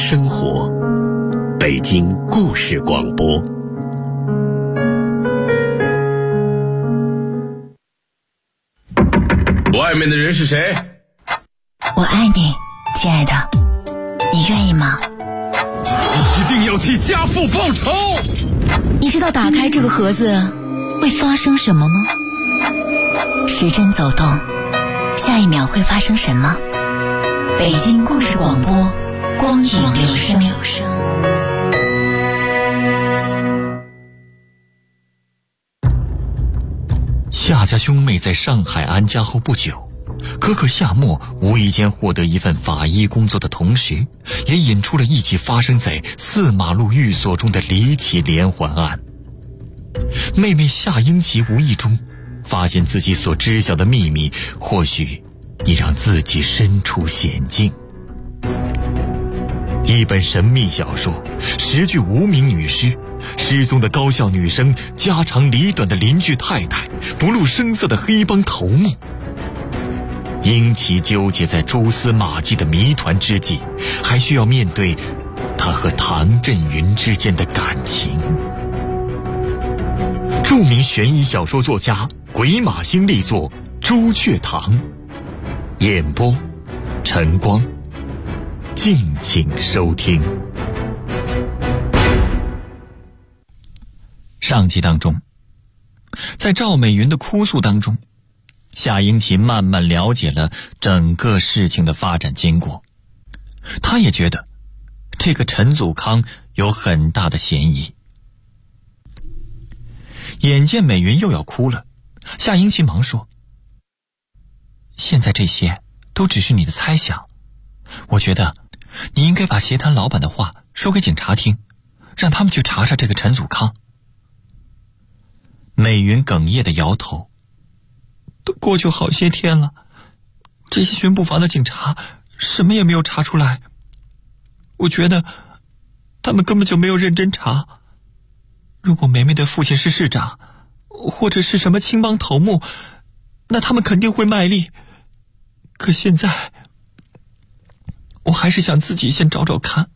生活，北京故事广播。 外面的人是谁？ 我爱你，亲爱的，你愿意吗？ 一定要替家父报仇！ 你知道打开这个盒子会发生什么吗？时针走动，下一秒会发生什么？北京故事广播，光影留声。 夏家兄妹在上海安家后不久，哥哥夏沫无意间获得一份法医工作的同时，也引出了一起发生在4马路寓所中的离奇连环案。妹妹夏英奇无意中发现自己所知晓的秘密，或许已让自己身处险境。一本神秘小说，10具无名女尸，失踪的高校女生，家长里短的邻居太太，不露声色的黑帮头目。英奇纠结在蛛丝马迹的谜团之际，还需要面对他和唐振云之间的感情。著名悬疑小说作家鬼马星力作《朱雀堂》，演播晨光，敬请收听。上集当中，在赵美云的哭诉当中，夏英奇慢慢了解了整个事情的发展经过。他也觉得这个陈祖康有很大的嫌疑。眼见美云又要哭了，夏英奇忙说：现在这些都只是你的猜想，我觉得你应该把鞋摊老板的话说给警察听，让他们去查查这个陈祖康。美云哽咽地摇头，都过去好些天了，这些巡捕房的警察什么也没有查出来，我觉得他们根本就没有认真查。如果梅梅的父亲是市长，或者是什么青帮头目，那他们肯定会卖力。可现在我还是想自己先找找看。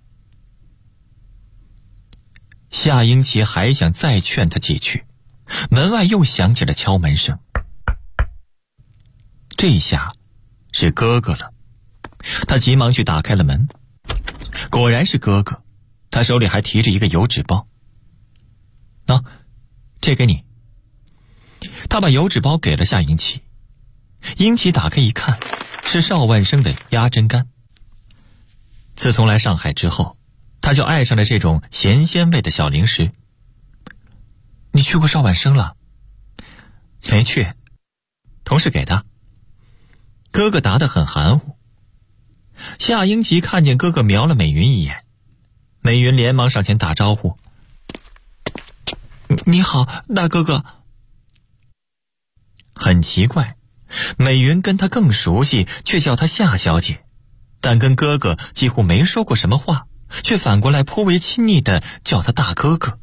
夏英奇还想再劝他几句，门外又响起了敲门声。这下是哥哥了，他急忙去打开了门，果然是哥哥，他手里还提着一个油纸包。这给你。他把油纸包给了夏英奇，英奇打开一看，是邵万生的鸭胗干。自从来上海之后，他就爱上了这种咸鲜味的小零食。你去过邵万生了？没去，同事给的。哥哥答得很含糊。夏英奇看见哥哥瞄了美云一眼，美云连忙上前打招呼：你好，大哥哥。很奇怪，美云跟他更熟悉，却叫他夏小姐，但跟哥哥几乎没说过什么话，却反过来颇为亲昵地叫他大哥哥。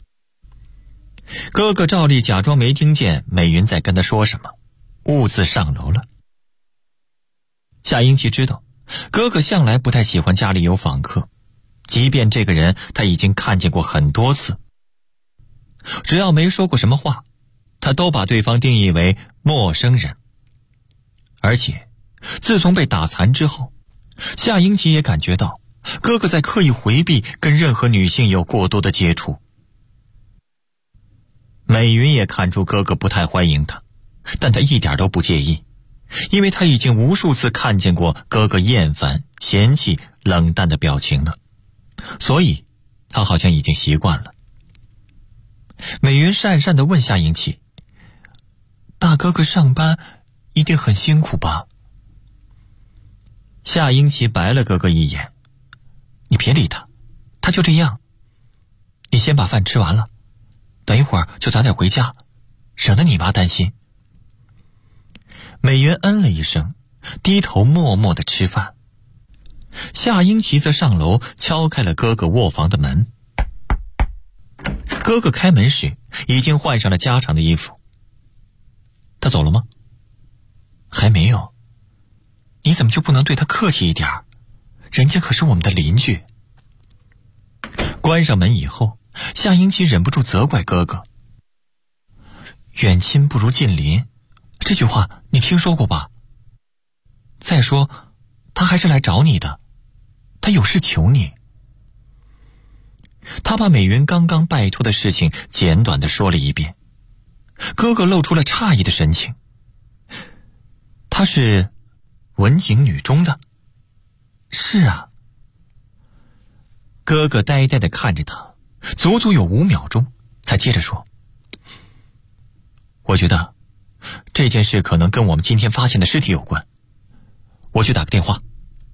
哥哥照例假装没听见美云在跟他说什么，兀自上楼了。夏英奇知道哥哥向来不太喜欢家里有访客，即便这个人他已经看见过很多次，只要没说过什么话，他都把对方定义为陌生人。而且自从被打残之后，夏英奇也感觉到哥哥在刻意回避跟任何女性有过多的接触。美云也看出哥哥不太欢迎他，但他一点都不介意，因为他已经无数次看见过哥哥厌烦、嫌弃、冷淡的表情了，所以他好像已经习惯了。美云讪讪地问夏英奇：大哥哥上班一定很辛苦吧？夏英奇白了哥哥一眼：你别理他，他就这样。你先把饭吃完了，等一会儿就早点回家，省得你妈担心。美云嗯了一声，低头默默地吃饭。夏英奇则上楼敲开了哥哥卧房的门。哥哥开门时已经换上了家常的衣服。他走了吗？还没有。你怎么就不能对他客气一点？人家可是我们的邻居。 关上门以后，夏英奇忍不住责怪哥哥：“远亲不如近邻，这句话你听说过吧？再说，他还是来找你的，他有事求你。”他把美云刚刚拜托的事情简短地说了一遍。哥哥露出了诧异的神情。他是文景女中的？是啊。哥哥呆呆地看着他，足足有5秒钟，才接着说：“我觉得这件事可能跟我们今天发现的尸体有关，我去打个电话。”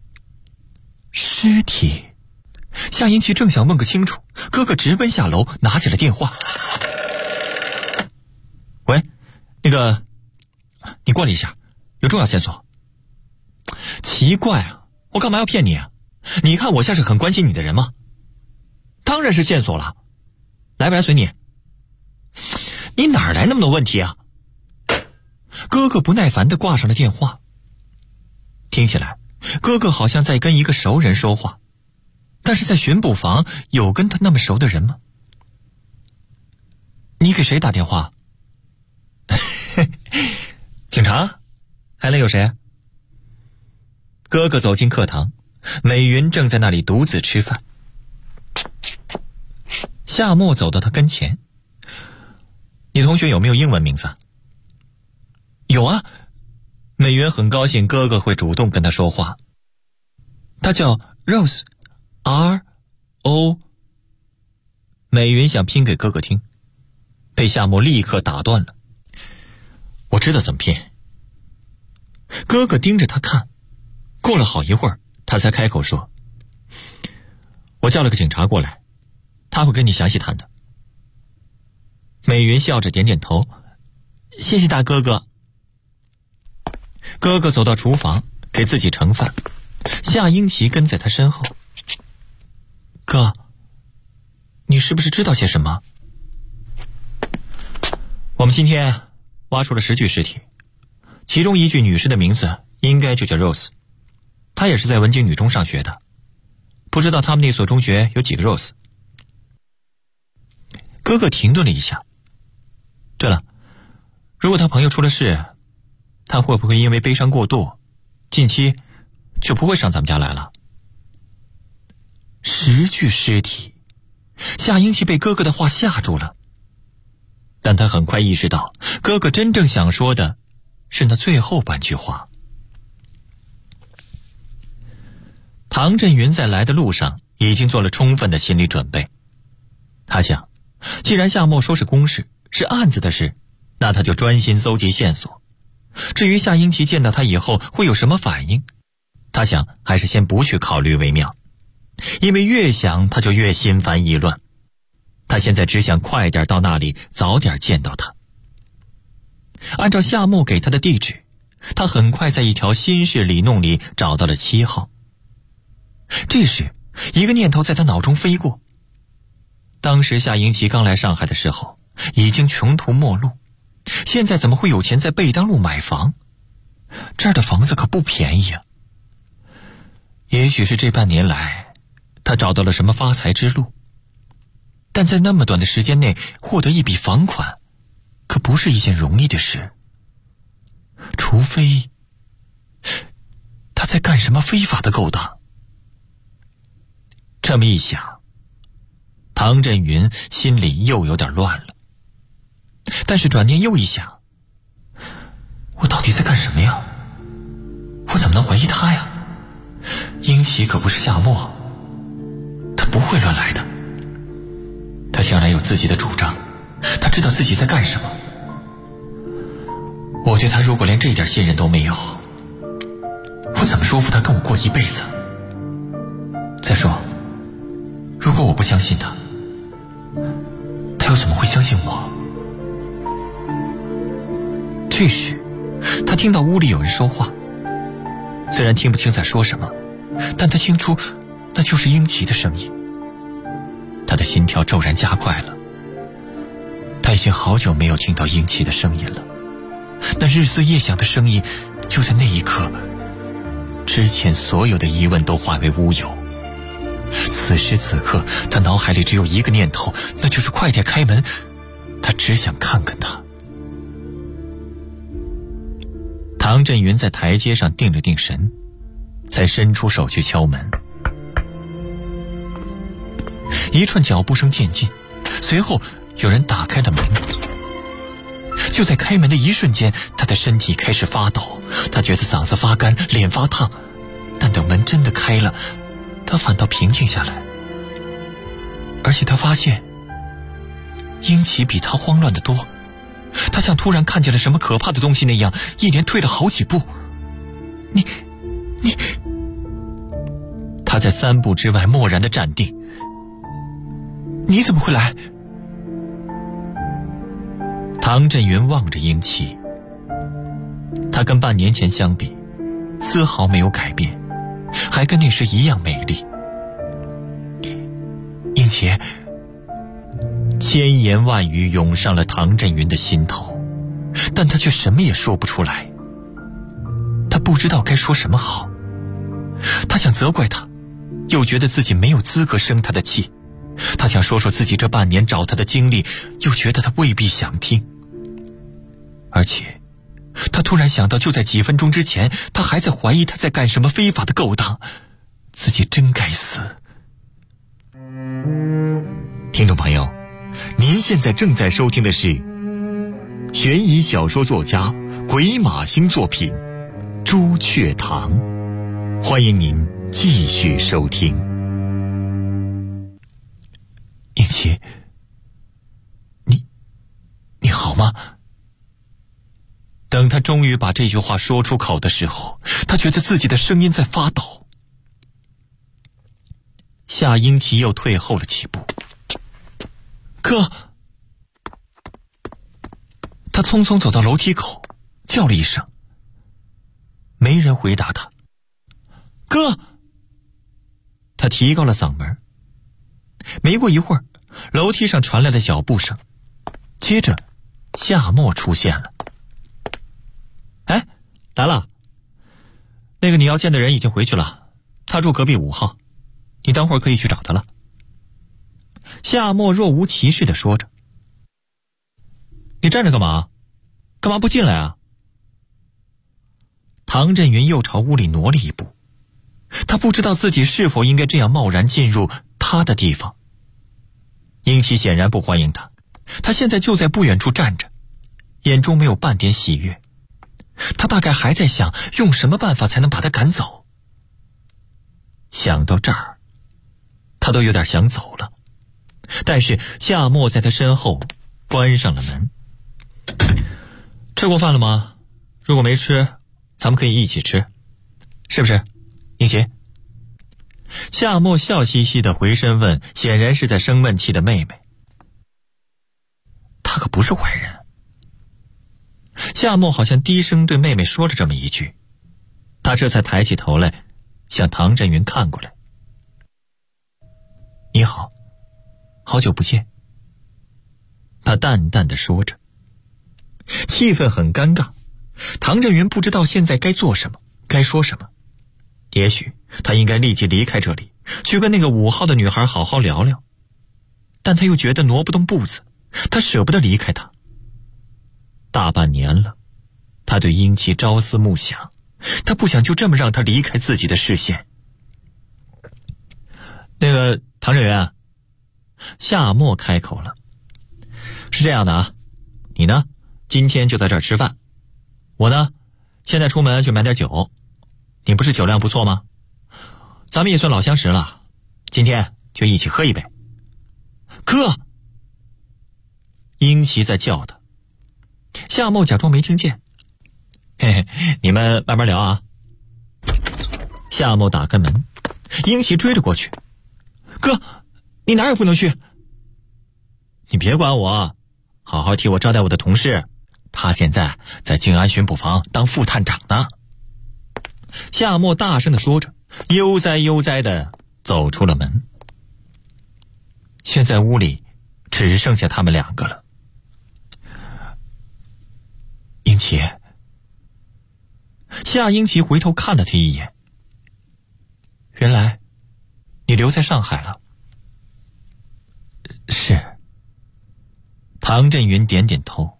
尸体？夏英奇正想问个清楚，哥哥直奔下楼，拿起了电话。喂，那个，你过来一下，有重要线索。奇怪啊，我干嘛要骗你啊？你看我像是很关心你的人吗？当然是线索了，来不来随你。你哪儿来那么多问题啊？哥哥不耐烦地挂上了电话。听起来哥哥好像在跟一个熟人说话，但是在巡捕房有跟他那么熟的人吗？你给谁打电话？警察？还能有谁？哥哥走进课堂，美云正在那里独自吃饭。夏沫走到他跟前：“你同学有没有英文名字？”“有啊。”美云很高兴哥哥会主动跟他说话。他叫 Rose， R-O。 美云想拼给哥哥听，被夏沫立刻打断了。“我知道怎么拼。”哥哥盯着他看，过了好一会儿，他才开口说：“我叫了个警察过来，他会跟你详细谈的。”美云笑着点点头：“谢谢大哥哥。”哥哥走到厨房给自己盛饭，夏英奇跟在他身后。“哥，你是不是知道些什么？”“我们今天挖出了10具尸体，其中1具女士的名字应该就叫 Rose， 她也是在文景女中上学的，不知道他们那所中学有几个 Rose。”哥哥停顿了一下。“对了，如果他朋友出了事，他会不会因为悲伤过度，近期就不会上咱们家来了？10具尸体，夏英奇被哥哥的话吓住了，但他很快意识到，哥哥真正想说的是那最后半句话。唐振云在来的路上已经做了充分的心理准备。他想，既然夏沫说是公事，是案子的事，那他就专心搜集线索。至于夏英奇见到他以后会有什么反应，他想还是先不去考虑为妙，因为越想他就越心烦意乱。他现在只想快点到那里，早点见到他。按照夏沫给他的地址，他很快在一条新式里弄里找到了7号。这时一个念头在他脑中飞过，当时夏英奇刚来上海的时候已经穷途末路，现在怎么会有钱在贝当路买房？这儿的房子可不便宜啊。也许是这半年来他找到了什么发财之路，但在那么短的时间内获得一笔房款可不是一件容易的事，除非他在干什么非法的勾当。这么一想，唐振云心里又有点乱了。但是转念又一想，我到底在干什么呀？我怎么能怀疑他呀？英奇可不是夏沫，他不会乱来的。他向来有自己的主张，他知道自己在干什么。我对他如果连这点信任都没有，我怎么说服他跟我过一辈子？再说，如果我不相信他，他又怎么会相信我？这时他听到屋里有人说话，虽然听不清在说什么，但他听出那就是英奇的声音。他的心跳骤然加快了，他已经好久没有听到英奇的声音了。那日思夜想的声音，就在那一刻，之前所有的疑问都化为乌有。 此时此刻，他脑海里只有一个念头，那就是快点开门。他只想看看他。唐振云在台阶上定了定神，才伸出手去敲门。一串脚步声渐近，随后有人打开了门。就在开门的一瞬间，他的身体开始发抖，他觉得嗓子发干，脸发烫。但等门真的开了，他反倒平静下来。而且他发现英奇比他慌乱得多，他像突然看见了什么可怕的东西那样，一连退了好几步。你他在3步之外默然地站定。你怎么会来？唐振云望着英奇，她跟半年前相比丝毫没有改变，还跟那时一样美丽。英奇，千言万语涌上了唐振云的心头，但他却什么也说不出来。他不知道该说什么好，他想责怪他，又觉得自己没有资格生他的气。他想说说自己这半年找他的经历，又觉得他未必想听。而且他突然想到，就在几分钟之前，他还在怀疑他在干什么非法的勾当，自己真该死。听众朋友，您现在正在收听的是悬疑小说作家鬼马星作品《朱雀堂》，欢迎您继续收听。英奇，你好吗？等他终于把这句话说出口的时候，他觉得自己的声音在发抖。夏英奇又退后了几步。哥！他匆匆走到楼梯口，叫了一声，没人回答他。哥！他提高了嗓门。没过一会儿，楼梯上传来了脚步声，接着夏沫出现了。哎，来了。那个你要见的人已经回去了，他住隔壁5号，你等会儿可以去找他了。夏沫若无其事地说着。你站着干嘛？干嘛不进来啊？唐振云又朝屋里挪了一步，他不知道自己是否应该这样贸然进入他的地方。英奇显然不欢迎他，他现在就在不远处站着，眼中没有半点喜悦。他大概还在想用什么办法才能把他赶走。想到这儿，他都有点想走了，但是夏沫在他身后关上了门。吃过饭了吗？如果没吃，咱们可以一起吃，是不是，英奇？夏沫笑嘻嘻地回身问，显然是在生闷气的妹妹。他可不是坏人。夏沫好像低声对妹妹说了这么一句，他这才抬起头来，向唐振云看过来。你好，好久不见。他淡淡地说着。气氛很尴尬，唐振云不知道现在该做什么，该说什么。也许他应该立即离开这里，去跟那个5号的女孩好好聊聊，但他又觉得挪不动步子，他舍不得离开她。大半年了，他对英奇朝思暮想，他不想就这么让他离开自己的视线。那个唐振云，夏沫开口了。是这样的啊，你呢今天就在这儿吃饭，我呢现在出门去买点酒，你不是酒量不错吗？咱们也算老相识了，今天就一起喝一杯。哥！英奇在叫他。夏沫假装没听见。嘿嘿，你们慢慢聊啊。夏沫打开门，英奇追了过去。哥，你哪有不能去？你别管我，好好替我招待我的同事，他现在在静安巡捕房当副探长呢。夏沫大声地说着，悠哉悠哉地走出了门。现在屋里只剩下他们2个了。英奇，夏英奇回头看了他一眼。原来你留在上海了？是。唐振云点点头。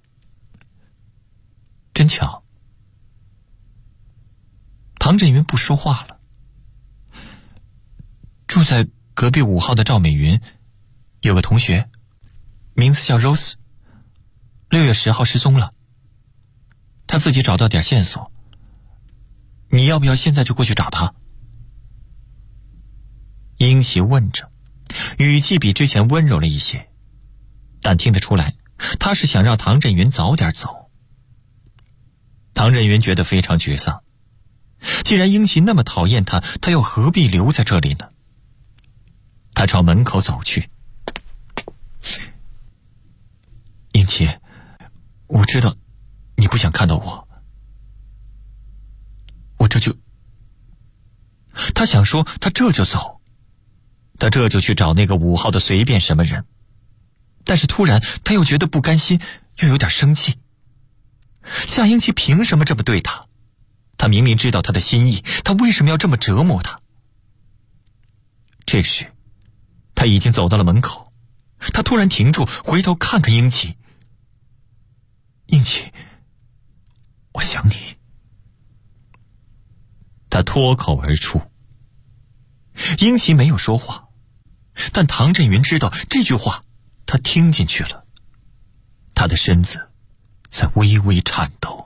真巧。唐振云不说话了。住在隔壁5号的赵美云有个同学，名字叫 Rose， 6月10号失踪了。她自己找到点线索，你要不要现在就过去找她？英奇问着，语气比之前温柔了一些，但听得出来他是想让唐振云早点走。唐振云觉得非常沮丧，既然英奇那么讨厌他，他又何必留在这里呢？他朝门口走去。英奇，我知道你不想看到我，他想说他这就走，他这就去找那个5号的随便什么人，但是突然他又觉得不甘心，又有点生气。夏英奇凭什么这么对他？他明明知道他的心意，他为什么要这么折磨他？这时他已经走到了门口，他突然停住，回头看看英奇。英奇，我想你。他脱口而出。英奇没有说话，但唐振云知道这句话他听进去了，他的身子在微微颤抖。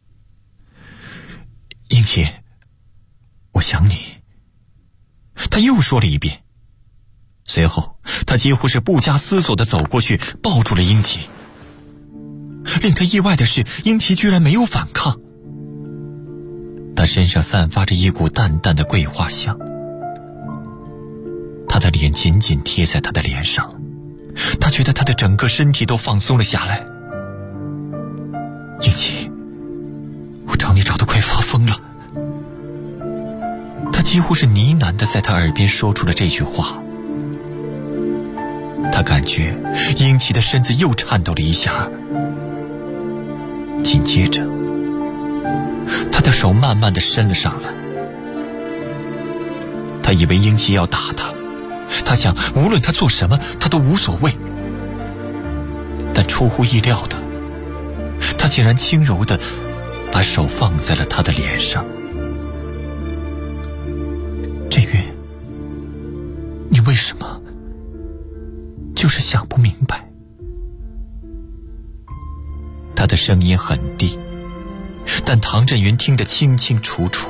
英奇，我想你。他又说了一遍，随后他几乎是不加思索地走过去，抱住了英奇。令他意外的是，英奇居然没有反抗。他身上散发着一股淡淡的桂花香，他的脸紧紧贴在他的脸上，他觉得他的整个身体都放松了下来。英奇，我找你找得快发疯了。他几乎是呢喃地在他耳边说出了这句话。他感觉英奇的身子又颤抖了一下，紧接着他的手慢慢地伸了上来。他以为英奇要打他，他想无论他做什么他都无所谓，但出乎意料的，他竟然轻柔地把手放在了他的脸上。振云，你为什么就是想不明白？他的声音很低，但唐振云听得清清楚楚。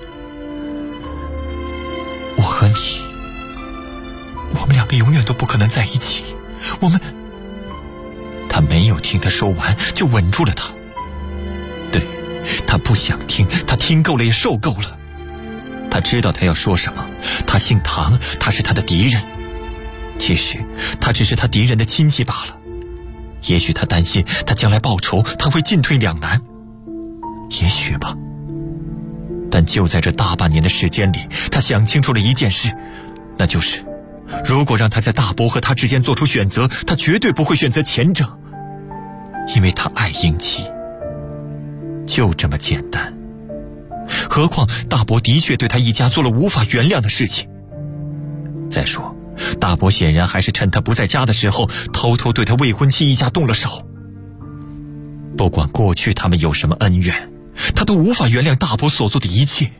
我和你，我们2个永远都不可能在一起，我们……他没有听他说完就吻住了他。对，他不想听，他听够了也受够了。他知道他要说什么，他姓唐，他是他的敌人。其实他只是他敌人的亲戚罢了。也许他担心他将来报仇，他会进退两难，也许吧。但就在这大半年的时间里，他想清楚了一件事，那就是如果让他在大伯和他之间做出选择，他绝对不会选择前者，因为他爱英奇，就这么简单。何况大伯的确对他一家做了无法原谅的事情。再说大伯显然还是趁他不在家的时候，偷偷对他未婚妻一家动了手。不管过去他们有什么恩怨，他都无法原谅大伯所做的一切。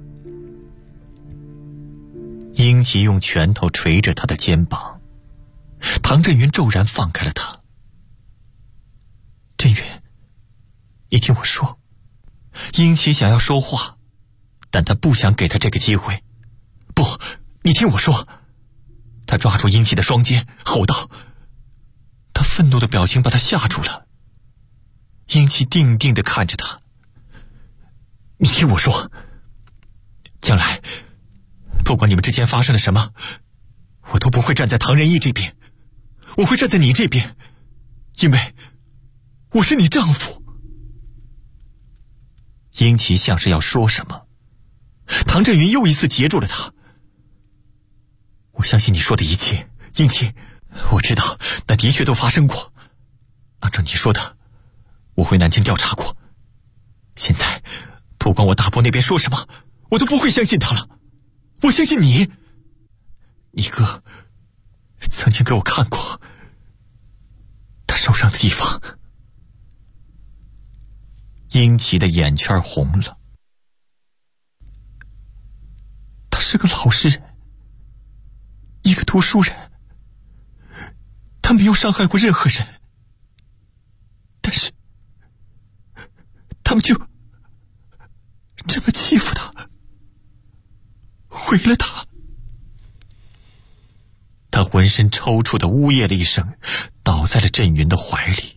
英吉用拳头捶着他的肩膀，唐振云骤然放开了他。振云，你听我说。英奇想要说话，但他不想给他这个机会。不，你听我说。他抓住英奇的双肩，吼道。他愤怒的表情把他吓住了。英奇定定地看着他。你听我说，将来不管你们之间发生了什么，我都不会站在唐仁义这边，我会站在你这边，因为我是你丈夫。英奇像是要说什么，唐振云又一次截住了他。我相信你说的一切，英奇，我知道那的确都发生过。按照你说的，我回南京调查过。现在不管我大伯那边说什么，我都不会相信他了。我相信你。 一个曾经给我看过他受伤的地方。英奇的眼圈红了。他是个老实人，一个读书人，他没有伤害过任何人，但是他们就这么欺负他，毁了他。他浑身抽搐的呜咽了一声，倒在了振云的怀里。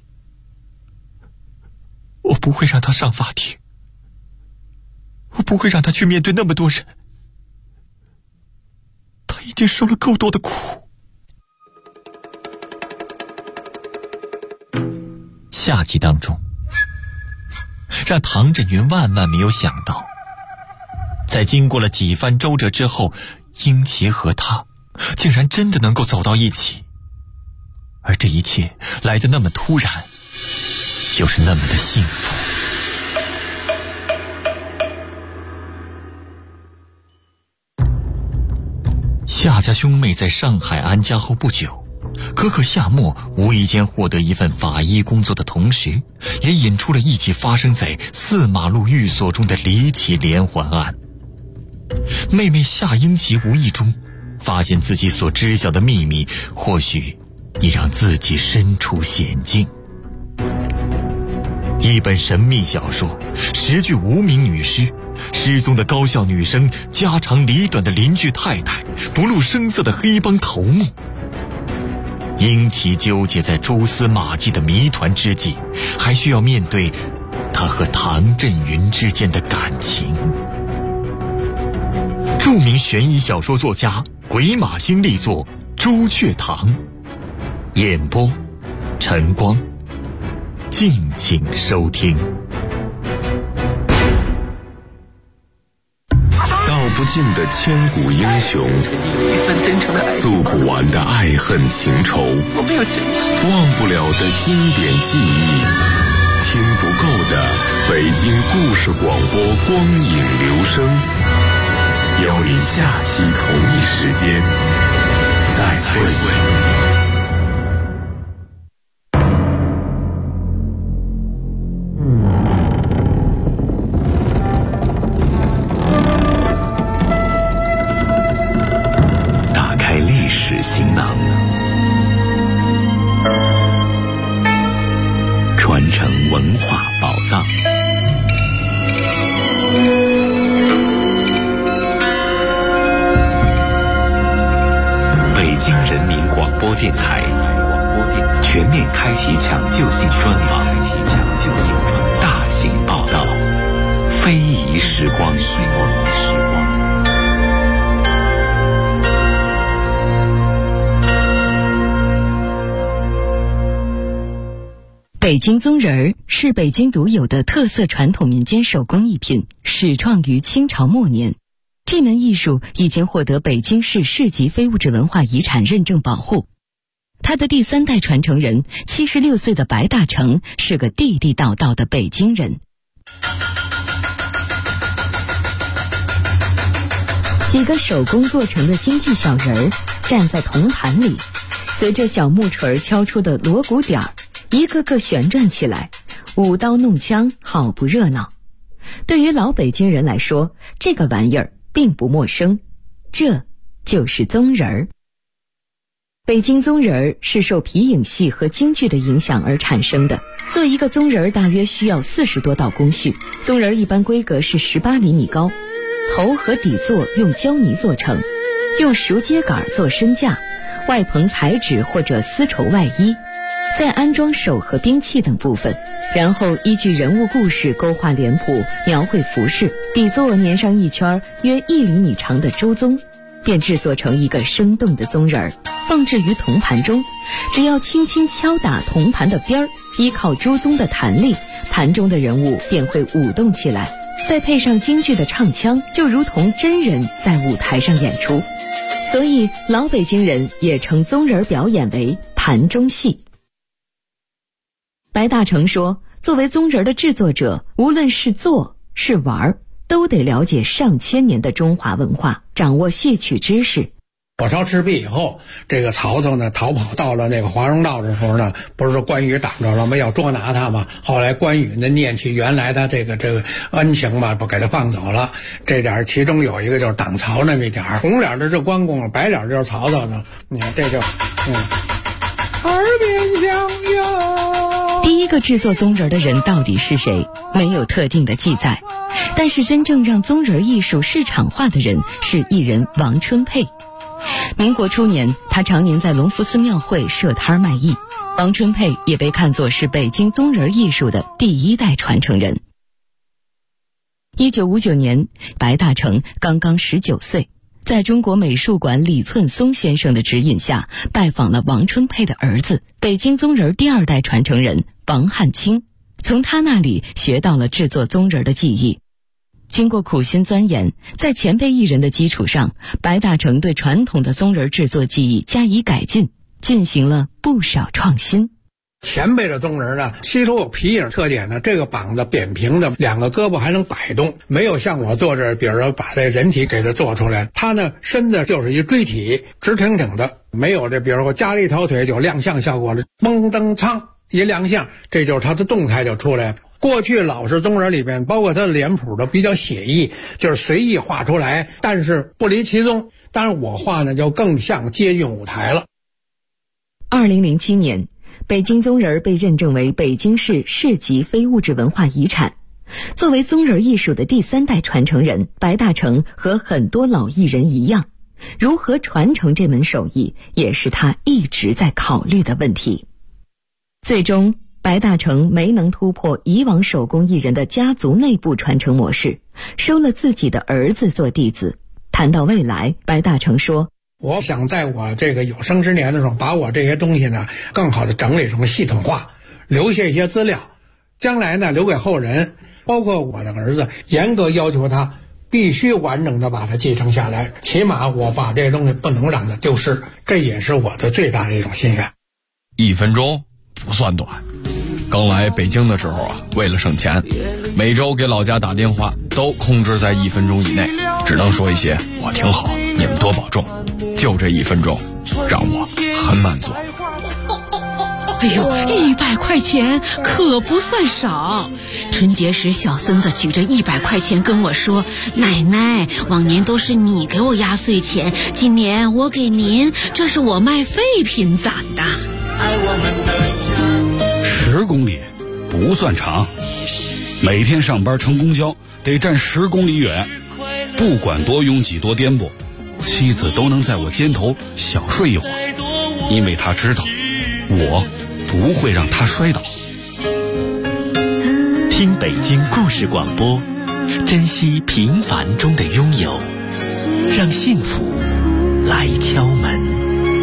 我不会让他上法庭，我不会让他去面对那么多人，他已经受了够多的苦。下集当中，让唐振云万万没有想到，在经过了几番周折之后，英奇和他竟然真的能够走到一起，而这一切来得那么突然，又是那么的幸福。夏家兄妹在上海安家后不久，哥哥夏沫无意间获得一份法医工作的同时，也引出了一起发生在4马路寓所中的离奇连环案。妹妹夏英奇无意中发现自己所知晓的秘密，或许已让自己身处险境。一本神秘小说，10具无名女尸，失踪的高校女生，家长里短的邻居太太，不露声色的黑帮头目。英奇纠结在蛛丝马迹的谜团之际，还需要面对他和唐振云之间的感情。著名悬疑小说作家鬼马星力作《朱雀堂》，演播晨光，敬请收听。 道不尽的千古英雄，诉不完的爱恨情仇，忘不了的经典记忆，听不够的北京故事广播光影留声。邀您下期同一时间再会。行囊，传承文化宝藏。北京人民广播电台全面开启抢救性专访，大型报道，非遗时光。 北京宗人儿是北京独有的特色传统民间手工艺品，始创于清朝末年。这门艺术已经获得北京市市级非物质文化遗产认证保护。他的第3代传承人76岁的白大成是个地地道道的北京人。几个手工做成的京剧小人儿站在铜盘里，随着小木锤敲出的锣鼓点儿，一个个旋转起来，舞刀弄枪，好不热闹。对于老北京人来说，这个玩意儿并不陌生，这就是宗人儿。北京宗人儿是受皮影戏和京剧的影响而产生的。做一个宗人儿大约需要40多道工序，宗人儿一般规格是18厘米高，头和底座用胶泥做成，用熟秸秆做身架，外棚彩纸或者丝绸外衣，再安装手和兵器等部分，然后依据人物故事勾画脸谱，描绘服饰，底座粘上一圈约1厘米长的朱宗，便制作成一个生动的宗人儿，放置于铜盘中。只要轻轻敲打铜盘的边儿，依靠朱宗的弹力，盘中的人物便会舞动起来，再配上京剧的唱腔，就如同真人在舞台上演出。所以老北京人也称宗人表演为盘中戏。白大成说，作为宗人的制作者，无论是做是玩，都得了解上千年的中华文化，掌握戏曲知识。 火烧赤壁以后，这个曹操呢逃跑到了那个华容道的时候呢，不是说关羽挡着了吗？要捉拿他嘛。后来关羽呢念起原来的这个恩情嘛，不给他放走了。这点其中有一个就是挡曹那么一点，红脸的是关公，白脸就是曹操呢。你看这就耳边响哟。 第一个制作宗人的人到底是谁？没有特定的记载，但是真正让宗人艺术市场化的人是艺人王春佩。民国初年，他常年在隆福寺庙会设摊卖艺。王春佩也被看作是北京宗人艺术的第一代传承人。1959年，白大成刚刚19岁，在中国美术馆李寸松先生的指引下，拜访了王春佩的儿子，北京宗人第二代传承人王汉卿，从他那里学到了制作宗人的技艺。经过苦心钻研，在前辈艺人的基础上，白大成对传统的宗人制作技艺加以改进，进行了不少创新。 前辈的宗人呢，其实有皮影特点呢，这个膀子扁平的，两个胳膊还能摆动，没有像我做这，比如说把这人体给它做出来，他呢身子就是一锥体，直挺挺的，没有这比如说加了一条腿就亮相效果了，嘣噔苍一亮相，这就是他的动态就出来了。过去老式宗人里边，包括他的脸谱都比较写意，就是随意画出来，但是不离其宗。当然我画呢就更像接近舞台了。 2007年，北京宗人被认证为北京市市级非物质文化遗产。作为宗人艺术的第三代传承人，白大成和很多老艺人一样，如何传承这门手艺，也是他一直在考虑的问题。最终，白大成没能突破以往手工艺人的家族内部传承模式，收了自己的儿子做弟子。谈到未来，白大成说， 我想在我这个有生之年的时候，把我这些东西呢更好的整理成系统化，留下一些资料，将来呢留给后人，包括我的儿子，严格要求他必须完整的把它继承下来，起码我把这些东西不能让它丢失，这也是我的最大的一种心愿。 1分钟不算短。刚来北京的时候啊，为了省钱，每周给老家打电话都控制在1分钟以内，只能说一些我挺好，你们多保重，就这1分钟让我很满足。 哎呦，100块钱可不算少。春节时小孙子举着100块钱跟我说，奶奶，往年都是你给我压岁钱，今年我给您，这是我卖废品攒的。 10公里不算长，每天上班乘公交得站10公里远，不管多拥挤多颠簸，妻子都能在我肩头小睡一会儿，因为她知道我不会让她摔倒。 听北京故事广播，珍惜平凡中的拥有，让幸福来敲门。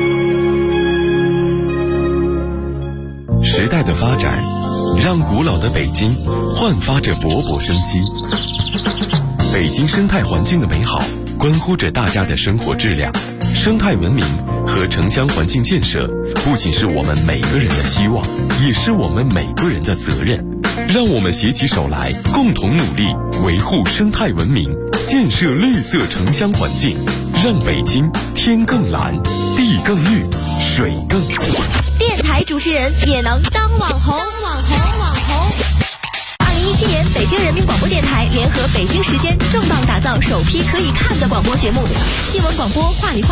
时代的发展让古老的北京焕发着勃勃生机。北京生态环境的美好关乎着大家的生活质量。生态文明和城乡环境建设不仅是我们每个人的希望，也是我们每个人的责任。让我们携起手来，共同努力维护生态文明，建设绿色城乡环境，让北京天更蓝，地更绿，水更清。 电台主持人也能当网红。2017年，北京人民广播电台联合北京时间重磅打造首批可以看的广播节目——新闻广播话里话。